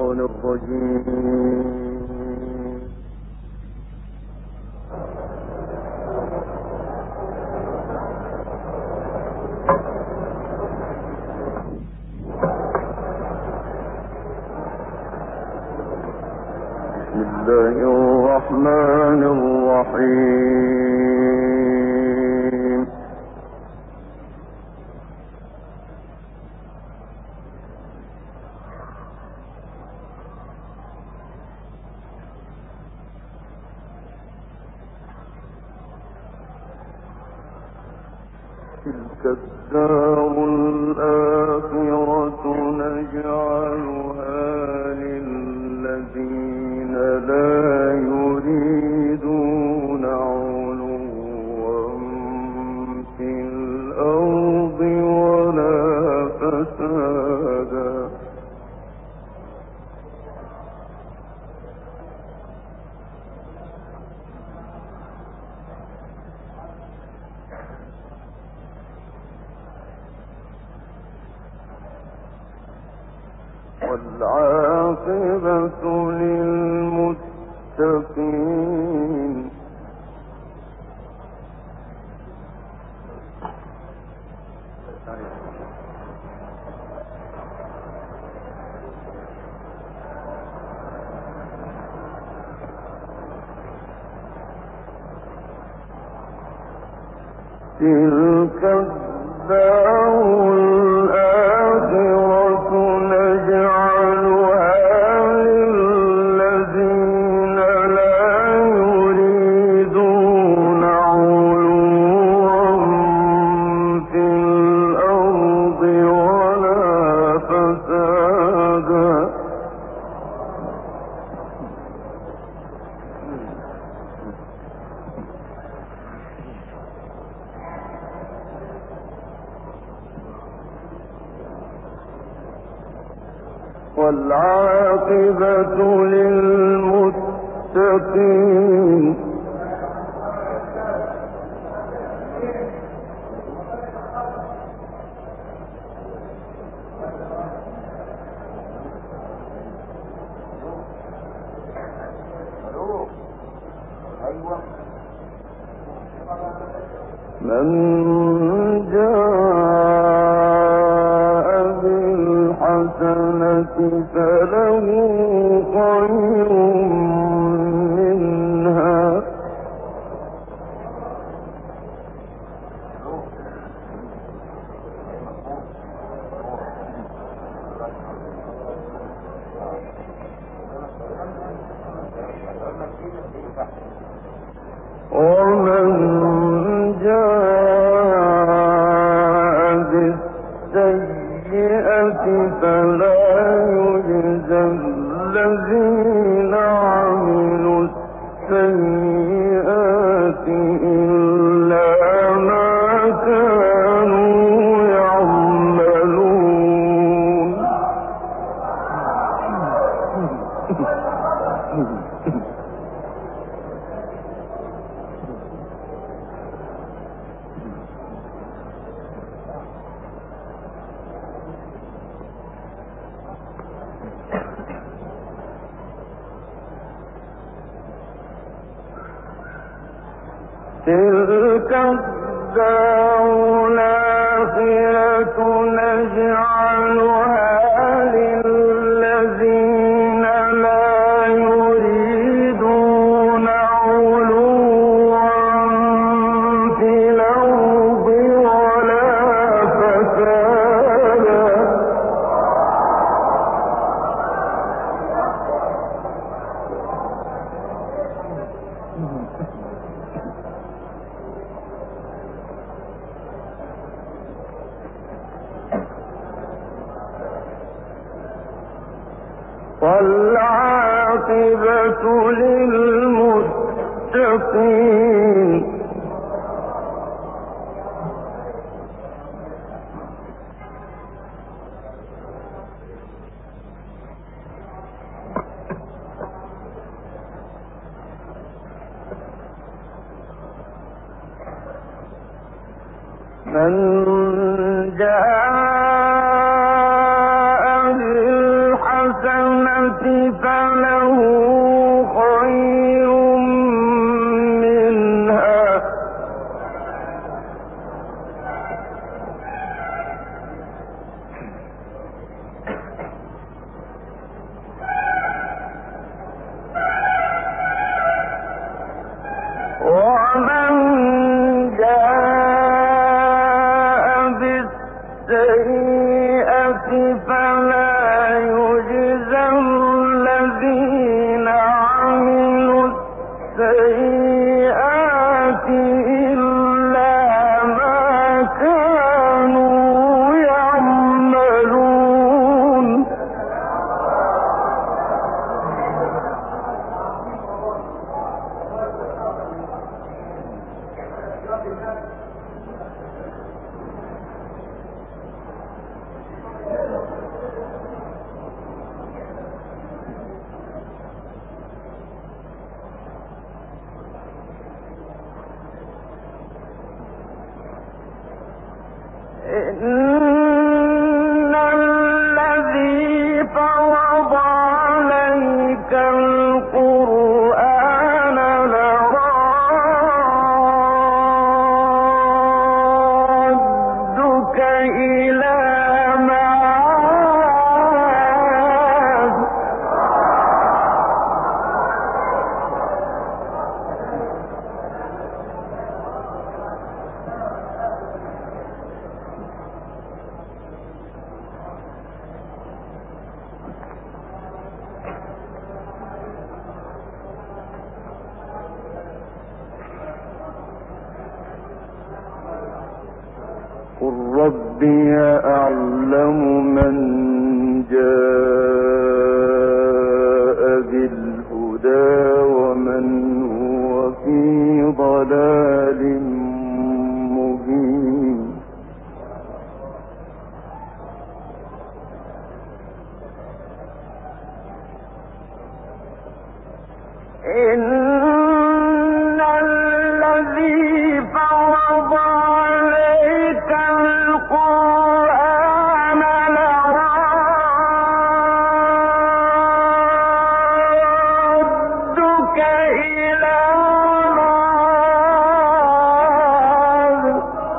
الشيطان الرجيم. بسم الله الرحمن الرحيم. تلك الدار الآخرة نجعلها للذين لا يريدون علوا في الأرض ولا فسادا. والعاقبة للمتقين. تلك الدار الآخرة نجعلها للذين لا يريدون علوا في الأرض ولا فسادا. والعاقبة للمتقين. من جاء بالحسنة فله خير منها ومن جاء بالسيئة فلا يجزى الذين عملوا السيئات إلا ما كانوا يعملون. تلك الدار الآخرة نجعلها للذين لا يريدون علوا في الأرض ولا فسادا. والعاقبة للمتقين. من جاء بالحسنة فله خير منها ومن جاء بالسيئة فلا يجزى الذين عملوا السيئات إلا ما كانوا يعملون إن الذي فرض عليك القرآن لرادك إلى معاد قل ربي أعلم من جاء بالهدى ومن هو في ضلال مبين إن الذي فرض عليك القرآن لرادك إلى معاد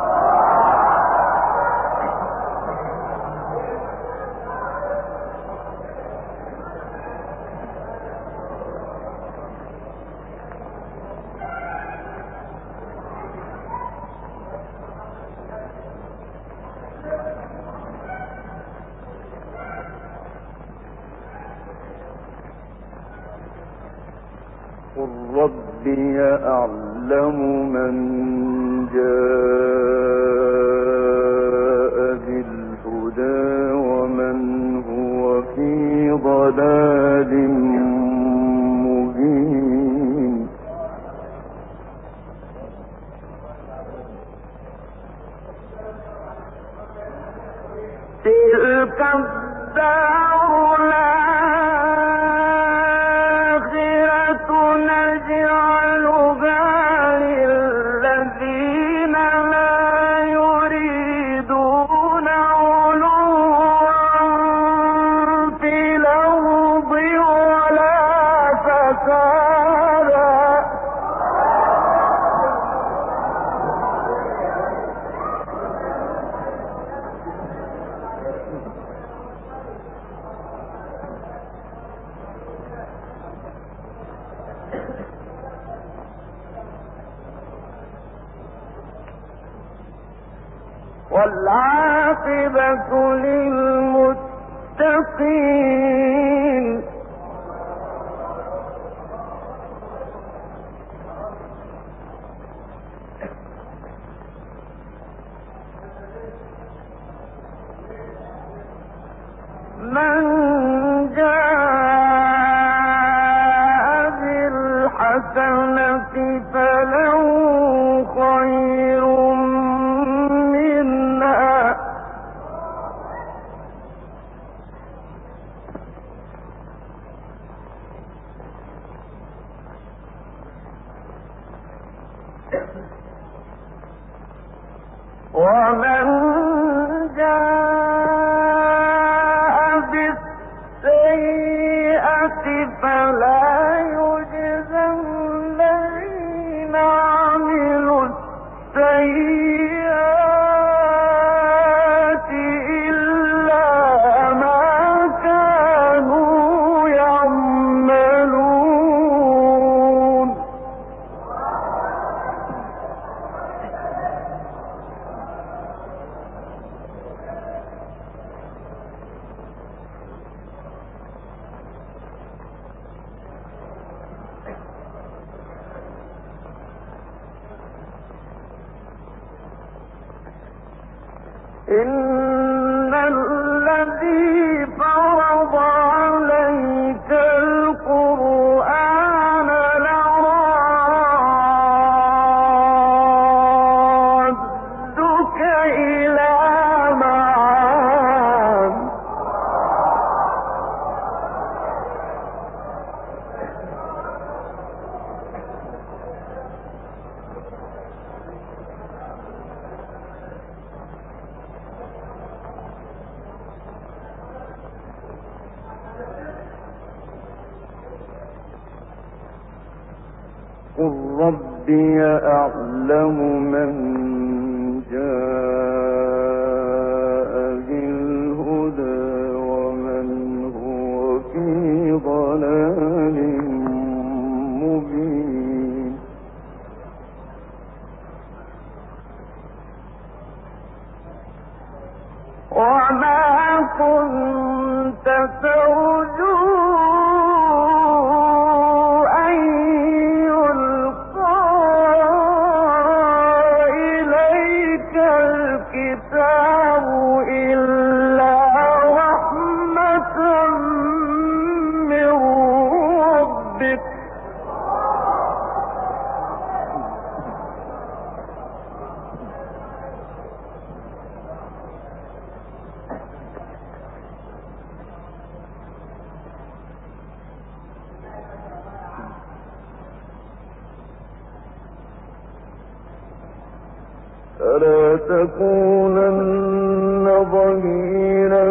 قل ربي أعلم من جاء بالهدى ومن هو في ضلال مبين تلك الدار الآخرة نجعلها للذين لا يريدون علوا في الأرض ولا فسادا والعاقبة للمتقين من جاء بالحسنة فله خير منها ومن جاء بالسيئة إن الذي فرض عليك القرآن لرادك إلى معاد قل ربي أعلم من جاء بالهدى ومن هو في ضلال مبين وما كنت ترجو فلا تكونن ظهيرا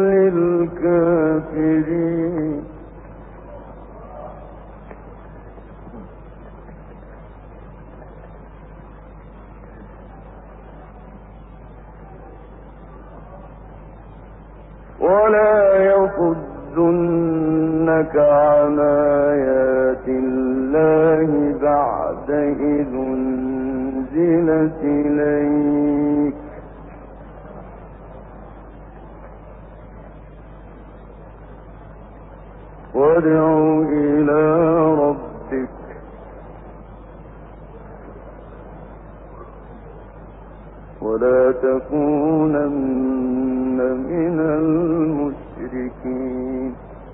للكافرين ولا يصدنك عن آيات الله بعد إذ أنزلت إليك وادع إلى ربك ولا تكونن من المشركين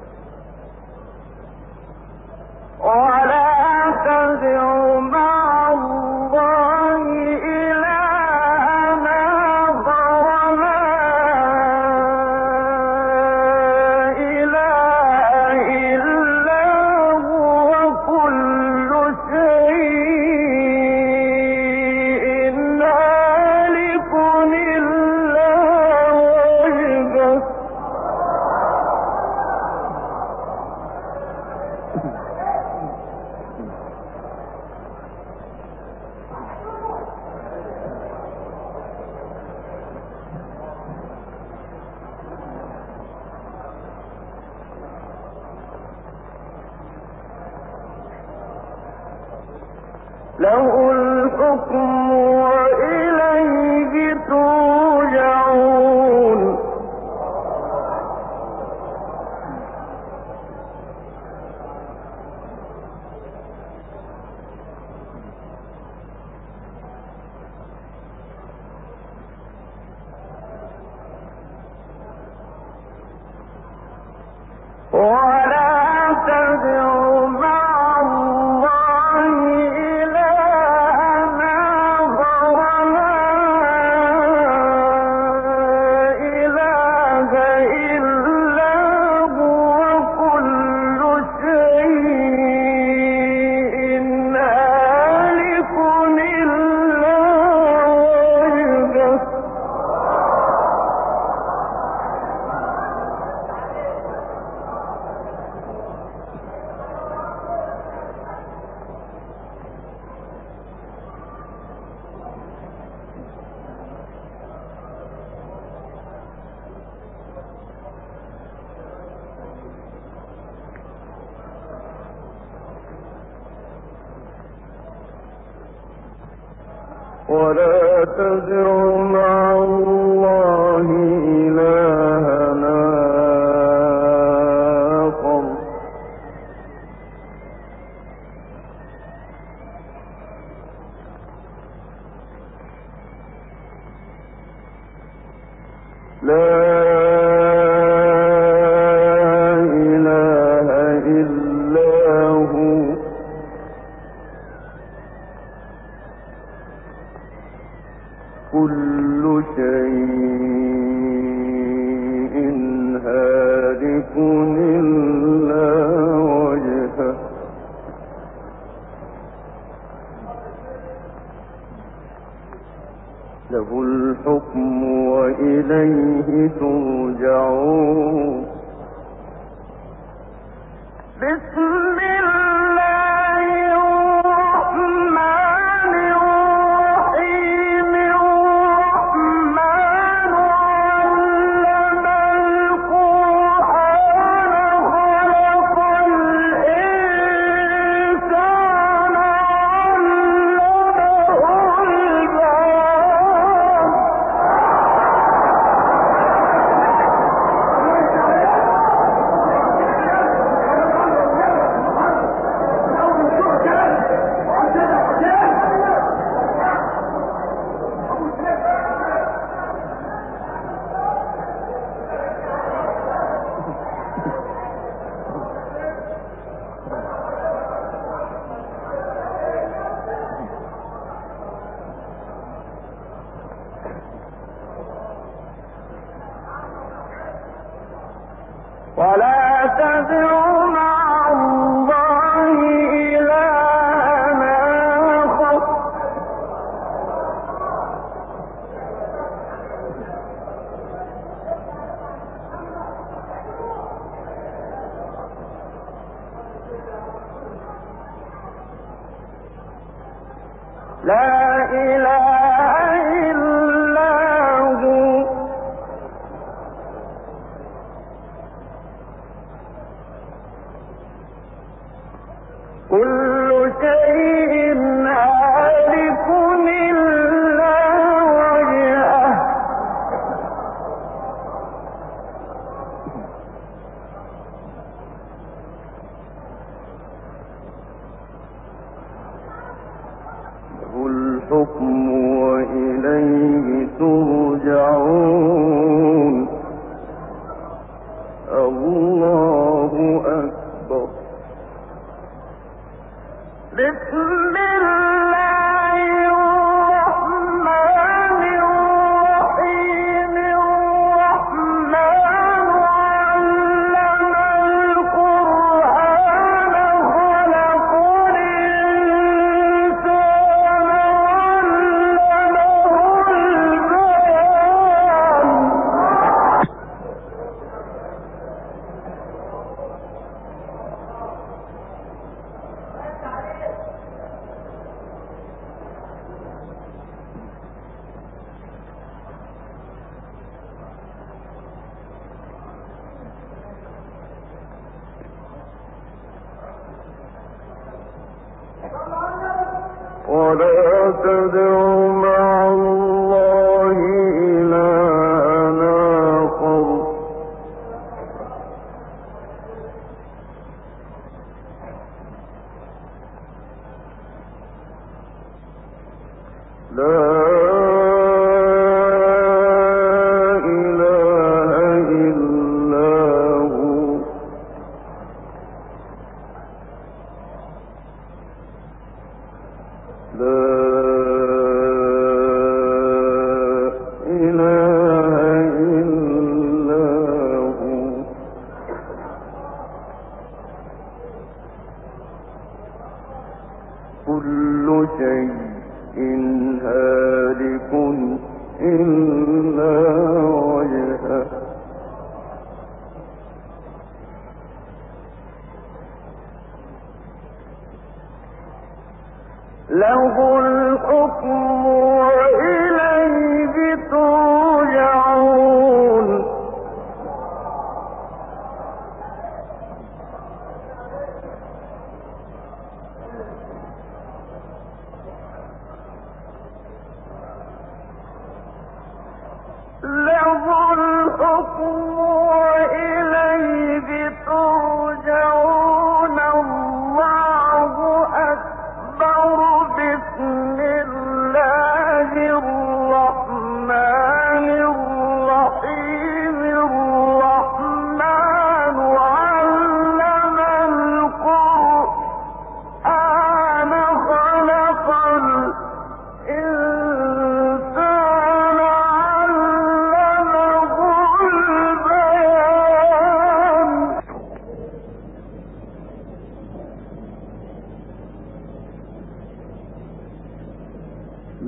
ولا تدع مع الله إلهًا آخر لا إله إلا هو كل شيء هالك إلا وجهه له الحكم وإليه ترجعون ولا تدع مع الله إلهًا آخر لا إله إلا هو كل شيء هالك إلا وجهه ولا تدع مع الله إلهًا آخر إلا هو كل شيء هالك إلا وجهه له الحكم وإليه ترجعون. بسم الله الرحمن الرحيم. الرحمن علم القرآن خلق الإنسان علمه البيان. ولا تدع مع الله إلها آخر لا إله إلا هو كل شيء هالك إلا وجهه له الحكم وإليه ترجعون. الله أكبر. بسم الله الرحمن الرحيم. الرحمن علم القرآن خلق الإنسان علمه البيان. ولا تدع مع الله إلها آخر لا إله إلا هو لا إله إلا هو كل شيء هالك إلا وجهه له الحكم وإليه ترجعون. له الحكم وإليه ترجعون. الله أكبر. بسم الله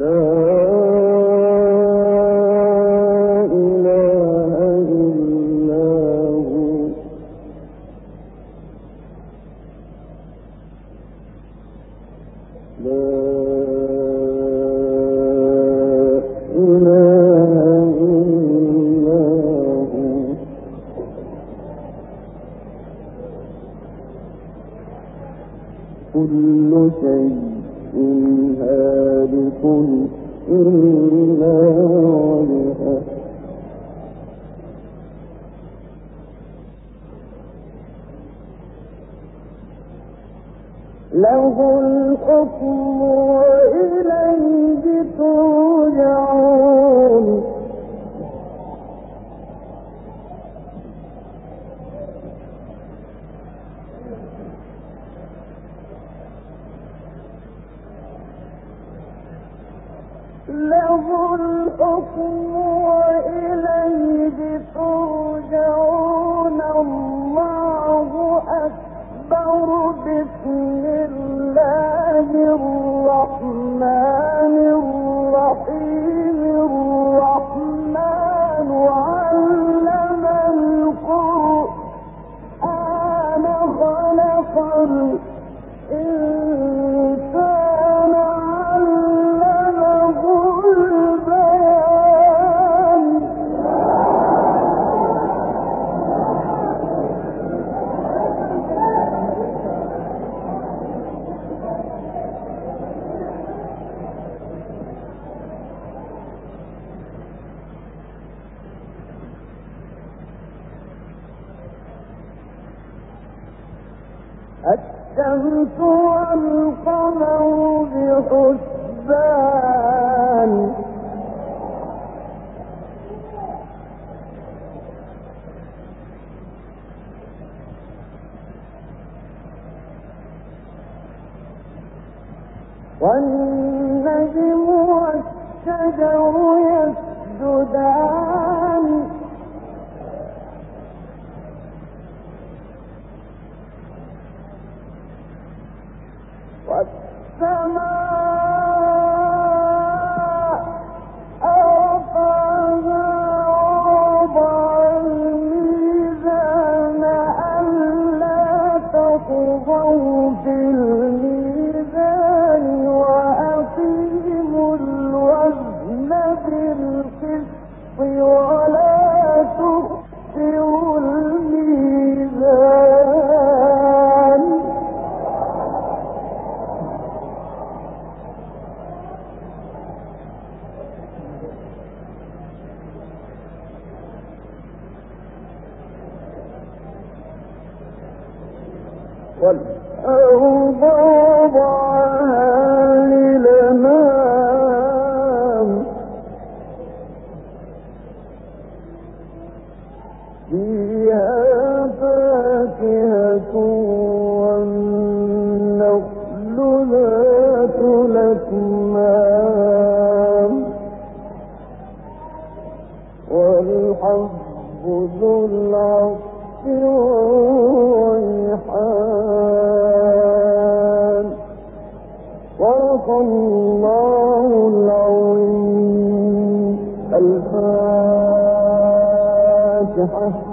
كل شيء هالك إلا وجهه له الحكم وإليه ترجعون له الحكم وإليه ترجعون الله أكبر بسم الله الرحمن الرحيم الرحمن علم القرآن خلق الإنسان علمه البيان الشمس والقمر بحسبان والنجم والشجر يسجدان والسماء رفعها ووضع الميزان ألا تطغوا في الميزان وأقيموا الوزن بالقسط ولا تخسروا الميزان والأرض وضعها للأنام فيها فاكهة والنخل ذات الأكمام والحب ذو العصف والريحان صدق الله العظيم. الفاتحة.